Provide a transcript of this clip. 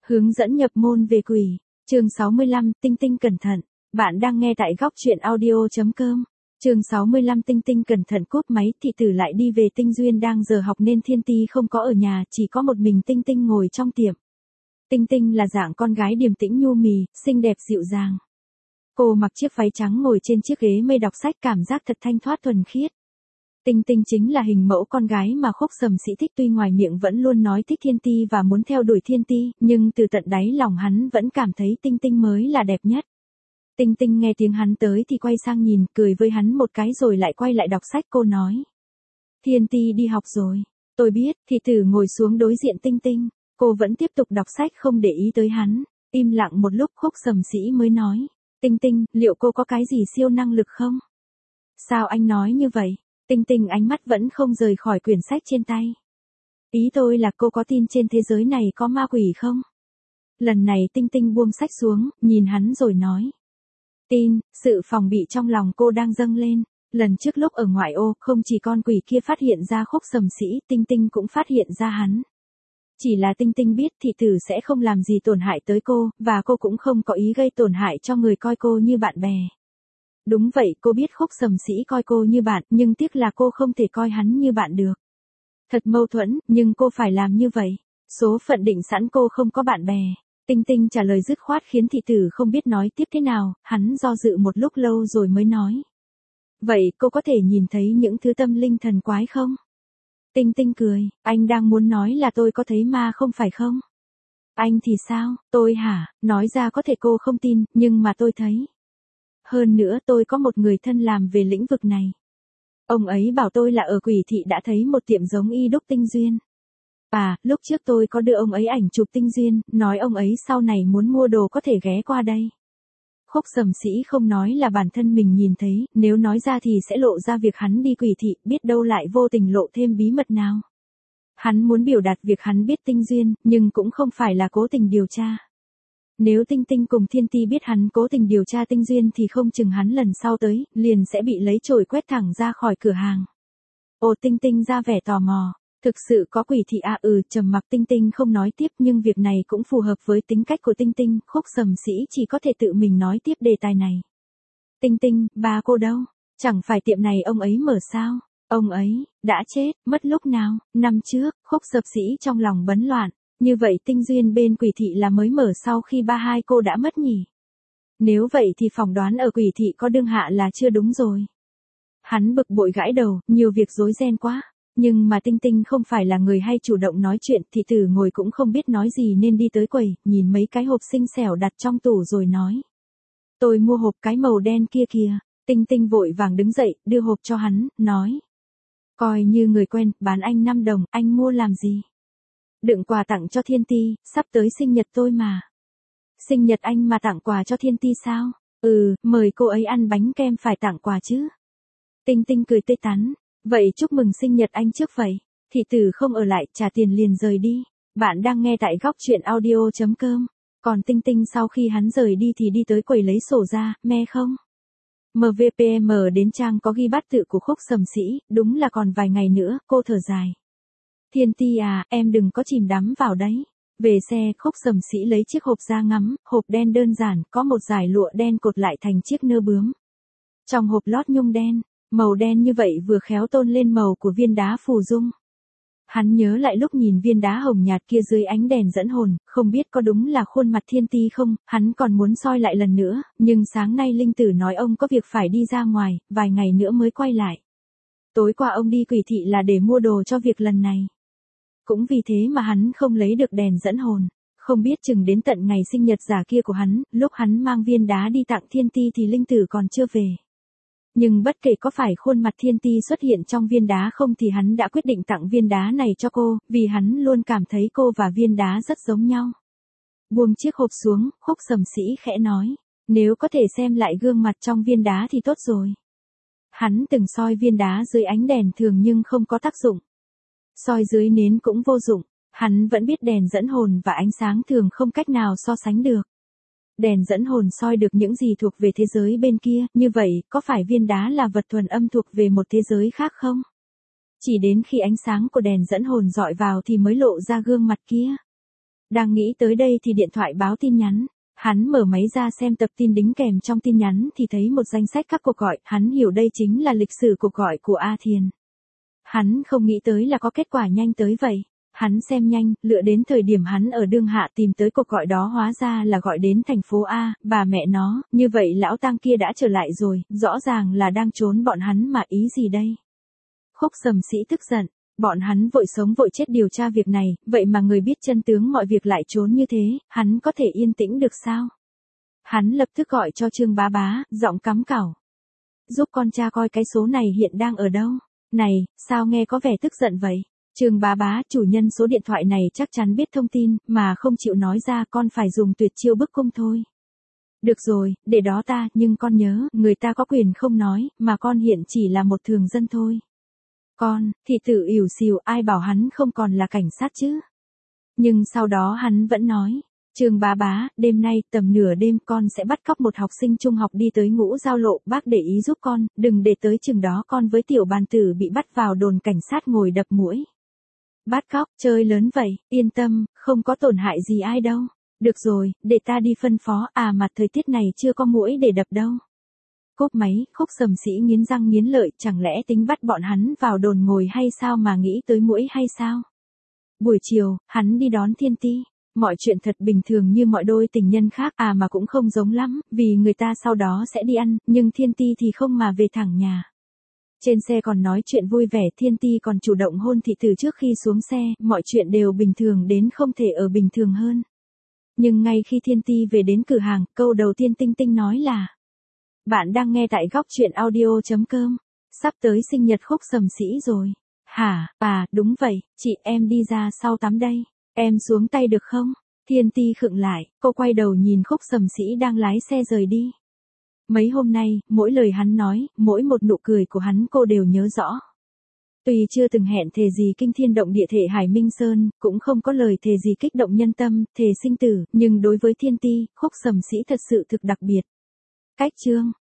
Hướng dẫn nhập môn về quỷ. Chương 65, Tinh Tinh cẩn thận. Bạn đang nghe tại góc truyện audio.com. Chương 65 Tinh Tinh cẩn thận cúp máy, thị tử lại đi về. Tinh Duyên đang giờ học nên Thiên Ti không có ở nhà, chỉ có một mình Tinh Tinh ngồi trong tiệm. Tinh Tinh là dạng con gái điềm tĩnh nhu mì, xinh đẹp dịu dàng. Cô mặc chiếc váy trắng ngồi trên chiếc ghế mây đọc sách, cảm giác thật thanh thoát thuần khiết. Tinh Tinh chính là hình mẫu con gái mà Khúc Sầm Sĩ thích, tuy ngoài miệng vẫn luôn nói thích Thiên Ti và muốn theo đuổi Thiên Ti, nhưng từ tận đáy lòng hắn vẫn cảm thấy Tinh Tinh mới là đẹp nhất. Tinh Tinh nghe tiếng hắn tới thì quay sang nhìn, cười với hắn một cái rồi lại quay lại đọc sách. Cô nói: Thiên Ti đi học rồi. Tôi biết. Thị tử ngồi xuống đối diện Tinh Tinh. Cô vẫn tiếp tục đọc sách không để ý tới hắn. Im lặng một lúc Khúc Sầm Sĩ mới nói: Tinh Tinh, liệu cô có cái gì siêu năng lực không? Sao anh nói như vậy? Tinh Tinh ánh mắt vẫn không rời khỏi quyển sách trên tay. Ý tôi là cô có tin trên thế giới này có ma quỷ không? Lần này Tinh Tinh buông sách xuống, nhìn hắn rồi nói: Tin. Sự phòng bị trong lòng cô đang dâng lên. Lần trước lúc ở ngoại ô, không chỉ con quỷ kia phát hiện ra Khúc Sầm Sĩ, Tinh Tinh cũng phát hiện ra hắn. Chỉ là Tinh Tinh biết thị tử sẽ không làm gì tổn hại tới cô, và cô cũng không có ý gây tổn hại cho người coi cô như bạn bè. Đúng vậy, cô biết Khúc Sầm Sĩ coi cô như bạn, nhưng tiếc là cô không thể coi hắn như bạn được. Thật mâu thuẫn, nhưng cô phải làm như vậy. Số phận định sẵn cô không có bạn bè. Tinh Tinh trả lời dứt khoát khiến thị tử không biết nói tiếp thế nào, hắn do dự một lúc lâu rồi mới nói: Vậy cô có thể nhìn thấy những thứ tâm linh thần quái không? Tinh Tinh cười: Anh đang muốn nói là tôi có thấy ma không phải không? Anh thì sao? Tôi hả? Nói ra có thể cô không tin, nhưng mà tôi thấy. Hơn nữa tôi có một người thân làm về lĩnh vực này. Ông ấy bảo tôi là ở Quỷ Thị đã thấy một tiệm giống y đúc Tinh Duyên. À, lúc trước tôi có đưa ông ấy ảnh chụp Tinh Duyên, nói ông ấy sau này muốn mua đồ có thể ghé qua đây. Khúc Sầm Sĩ không nói là bản thân mình nhìn thấy, nếu nói ra thì sẽ lộ ra việc hắn đi Quỷ Thị, biết đâu lại vô tình lộ thêm bí mật nào. Hắn muốn biểu đạt việc hắn biết Tinh Duyên, nhưng cũng không phải là cố tình điều tra. Nếu Tinh Tinh cùng Thiên Ti biết hắn cố tình điều tra Tinh Duyên thì không chừng hắn lần sau tới, liền sẽ bị lấy chổi quét thẳng ra khỏi cửa hàng. Ồ, Tinh Tinh ra vẻ tò mò. Thực sự có Quỷ Thị à? Trầm mặc. Tinh Tinh không nói tiếp, nhưng việc này cũng phù hợp với tính cách của Tinh Tinh. Khúc Sầm Sĩ chỉ có thể tự mình nói tiếp đề tài này. Tinh Tinh, ba cô đâu? Chẳng phải tiệm này ông ấy mở sao? Ông ấy đã chết, mất lúc nào? Năm trước. Khúc Sầm Sĩ trong lòng bấn loạn. Như vậy Tinh Duyên bên Quỷ Thị là mới mở sau khi ba hai cô đã mất nhỉ? Nếu vậy thì phỏng đoán ở Quỷ Thị có đương hạ là chưa đúng rồi. Hắn bực bội gãi đầu, nhiều việc rối ren quá. Nhưng mà Tinh Tinh không phải là người hay chủ động nói chuyện, thị tử ngồi cũng không biết nói gì nên đi tới quầy, nhìn mấy cái hộp xinh xẻo đặt trong tủ rồi nói: Tôi mua hộp cái màu đen kia kìa. Tinh Tinh vội vàng đứng dậy, đưa hộp cho hắn, nói: Coi như người quen, bán anh 5 đồng, anh mua làm gì? Đựng quà tặng cho Thiên Ti, sắp tới sinh nhật tôi mà. Sinh nhật anh mà tặng quà cho Thiên Ti sao? Mời cô ấy ăn bánh kem phải tặng quà chứ. Tinh Tinh cười tươi tắn: Vậy chúc mừng sinh nhật anh trước vậy. Thị tử không ở lại, trả tiền liền rời đi. Bạn đang nghe tại góc truyện audio.com. Còn Tinh Tinh sau khi hắn rời đi thì đi tới quầy lấy sổ ra, me không? MVPM đến trang có ghi bát tự của Khúc Sầm Sĩ, đúng là còn vài ngày nữa, cô thở dài. Thiên Ti à, em đừng có chìm đắm vào đấy. Về xe, Khúc Sầm Sĩ lấy chiếc hộp ra ngắm, hộp đen đơn giản, có một dải lụa đen cột lại thành chiếc nơ bướm. Trong hộp lót nhung đen. Màu đen như vậy vừa khéo tôn lên màu của viên đá phù dung. Hắn nhớ lại lúc nhìn viên đá hồng nhạt kia dưới ánh đèn dẫn hồn, không biết có đúng là khuôn mặt Thiên Ti không, hắn còn muốn soi lại lần nữa, nhưng sáng nay Linh Tử nói ông có việc phải đi ra ngoài, vài ngày nữa mới quay lại. Tối qua ông đi Quỷ Thị là để mua đồ cho việc lần này. Cũng vì thế mà hắn không lấy được đèn dẫn hồn. Không biết chừng đến tận ngày sinh nhật giả kia của hắn, lúc hắn mang viên đá đi tặng Thiên Ti thì Linh Tử còn chưa về. Nhưng bất kể có phải khuôn mặt Thiên Ti xuất hiện trong viên đá không thì hắn đã quyết định tặng viên đá này cho cô, vì hắn luôn cảm thấy cô và viên đá rất giống nhau. Buông chiếc hộp xuống, Khúc Sầm Sĩ khẽ nói: Nếu có thể xem lại gương mặt trong viên đá thì tốt rồi. Hắn từng soi viên đá dưới ánh đèn thường nhưng không có tác dụng. Soi dưới nến cũng vô dụng, hắn vẫn biết đèn dẫn hồn và ánh sáng thường không cách nào so sánh được. Đèn dẫn hồn soi được những gì thuộc về thế giới bên kia, như vậy, có phải viên đá là vật thuần âm thuộc về một thế giới khác không? Chỉ đến khi ánh sáng của đèn dẫn hồn dọi vào thì mới lộ ra gương mặt kia. Đang nghĩ tới đây thì điện thoại báo tin nhắn. Hắn mở máy ra xem tập tin đính kèm trong tin nhắn thì thấy một danh sách các cuộc gọi, hắn hiểu đây chính là lịch sử cuộc gọi của A Thiền. Hắn không nghĩ tới là có kết quả nhanh tới vậy. Hắn xem nhanh, lựa đến thời điểm hắn ở Đương Hạ tìm tới cuộc gọi đó hóa ra là gọi đến thành phố A, bà mẹ nó, như vậy lão tang kia đã trở lại rồi, rõ ràng là đang trốn bọn hắn mà ý gì đây? Khúc Sầm Sĩ tức giận, bọn hắn vội sống vội chết điều tra việc này, vậy mà người biết chân tướng mọi việc lại trốn như thế, hắn có thể yên tĩnh được sao? Hắn lập tức gọi cho Trương Bá Bá, giọng cắm cảo. Giúp con tra coi cái số này hiện đang ở đâu? Này, sao nghe có vẻ tức giận vậy? Trương Bá Bá, chủ nhân số điện thoại này chắc chắn biết thông tin, mà không chịu nói ra, con phải dùng tuyệt chiêu bức cung thôi. Được rồi, để đó ta, nhưng con nhớ, người ta có quyền không nói, mà con hiện chỉ là một thường dân thôi. Con, thị tử ỉu xìu, ai bảo hắn không còn là cảnh sát chứ? Nhưng sau đó hắn vẫn nói, Trương Bá Bá, đêm nay, tầm nửa đêm con sẽ bắt cóc một học sinh trung học đi tới Ngũ Giao Lộ, bác để ý giúp con, đừng để tới chừng đó con với tiểu bàn tử bị bắt vào đồn cảnh sát ngồi đập muỗi. Bắt cóc, chơi lớn vậy, yên tâm, không có tổn hại gì ai đâu. Được rồi, để ta đi phân phó, mà thời tiết này chưa có muỗi để đập đâu. Cúp máy, Khúc Sầm Sĩ nghiến răng nghiến lợi, chẳng lẽ tính bắt bọn hắn vào đồn ngồi hay sao mà nghĩ tới muỗi hay sao? Buổi chiều, hắn đi đón Thiên Ti. Mọi chuyện thật bình thường như mọi đôi tình nhân khác, mà cũng không giống lắm, vì người ta sau đó sẽ đi ăn, nhưng Thiên Ti thì không mà về thẳng nhà. Trên xe còn nói chuyện vui vẻ, Thiên Ti còn chủ động hôn thị tử trước khi xuống xe, mọi chuyện đều bình thường đến không thể ở bình thường hơn. Nhưng ngay khi Thiên Ti về đến cửa hàng, câu đầu tiên Tinh Tinh nói là: Bạn đang nghe tại góc truyện audio.com. Sắp tới sinh nhật Khúc Sầm Sĩ rồi. Hả, đúng vậy, chị em đi ra sau tắm đây. Em xuống tay được không? Thiên Ti khựng lại, cô quay đầu nhìn Khúc Sầm Sĩ đang lái xe rời đi. Mấy hôm nay, mỗi lời hắn nói, mỗi một nụ cười của hắn cô đều nhớ rõ. Tuy chưa từng hẹn thề gì kinh thiên động địa thể Hải Minh Sơn, cũng không có lời thề gì kích động nhân tâm, thề sinh tử, nhưng đối với Thiên Ti, Khúc Sầm Sĩ thật sự thực đặc biệt. Cách chương